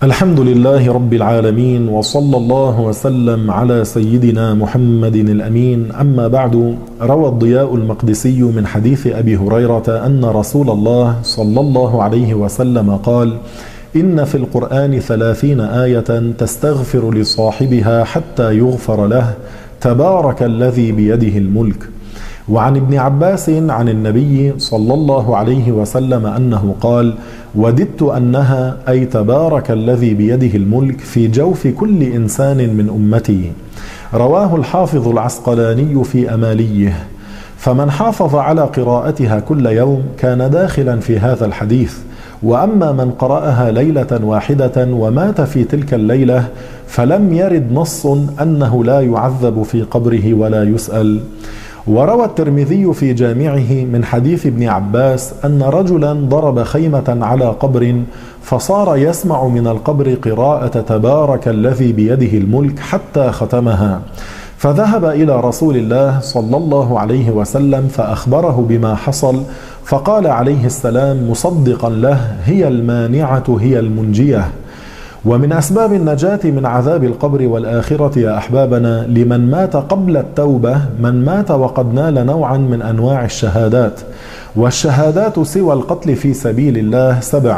الحمد لله رب العالمين، وصلى الله وسلم على سيدنا محمد الأمين. أما بعد، روى الضياء المقدسي من حديث أبي هريرة أن رسول الله صلى الله عليه وسلم قال: إن في القرآن 30 آية تستغفر لصاحبها حتى يغفر له، تبارك الذي بيده الملك. وعن ابن عباس عن النبي صلى الله عليه وسلم أنه قال: وددت أنها أي تبارك الذي بيده الملك في جوف كل إنسان من أمتي. رواه الحافظ العسقلاني في أماليه. فمن حافظ على قراءتها كل يوم كان داخلا في هذا الحديث. وأما من قرأها ليلة واحدة ومات في تلك الليلة فلم يرد نص أنه لا يعذب في قبره ولا يسأل. وروى الترمذي في جامعه من حديث ابن عباس أن رجلا ضرب خيمة على قبر فصار يسمع من القبر قراءة تبارك الذي بيده الملك حتى ختمها، فذهب إلى رسول الله صلى الله عليه وسلم فأخبره بما حصل، فقال عليه السلام مصدقا له: هي المانعة هي المنجية. ومن أسباب النجاة من عذاب القبر والآخرة يا أحبابنا لمن مات قبل التوبة من مات وقد نال نوعا من أنواع الشهادات. والشهادات سوى القتل في سبيل الله 7: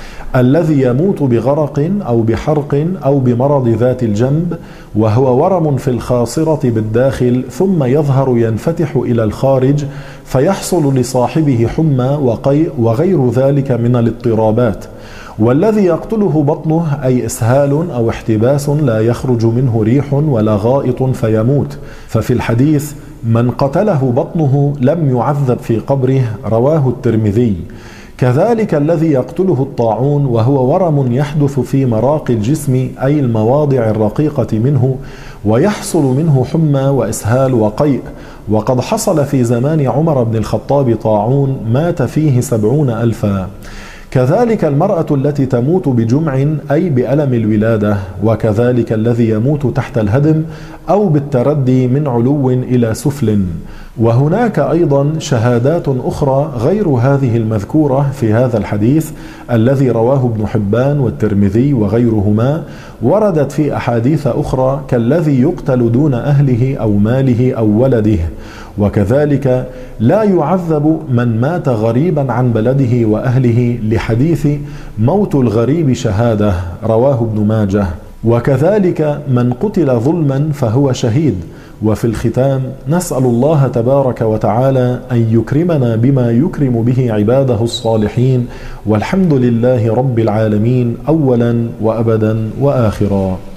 الذي يموت بغرق أو بحرق أو بمرض ذات الجنب، وهو ورم في الخاصرة بالداخل ثم يظهر ينفتح إلى الخارج فيحصل لصاحبه حمى وقيء وغير ذلك من الاضطرابات. والذي يقتله بطنه أي إسهال أو احتباس لا يخرج منه ريح ولا غائط فيموت، ففي الحديث: من قتله بطنه لم يعذب في قبره، رواه الترمذي. كذلك الذي يقتله الطاعون وهو ورم يحدث في مراقي الجسم أي المواضع الرقيقة منه، ويحصل منه حمى وإسهال وقيء. وقد حصل في زمان عمر بن الخطاب طاعون مات فيه 70,000. كذلك المرأة التي تموت بجمع أي بألم الولادة، وكذلك الذي يموت تحت الهدم أو بالتردي من علو إلى سفل. وهناك أيضا شهادات أخرى غير هذه المذكورة في هذا الحديث الذي رواه ابن حبان والترمذي وغيرهما، وردت في أحاديث أخرى كالذي يقتل دون أهله أو ماله أو ولده. وكذلك لا يعذب من مات غريبا عن بلده وأهله لحديث موت الغريب شهادة، رواه ابن ماجه. وكذلك من قتل ظلما فهو شهيد. وفي الختام نسأل الله تبارك وتعالى أن يكرمنا بما يكرم به عباده الصالحين، والحمد لله رب العالمين أولا وأبدا وآخرا.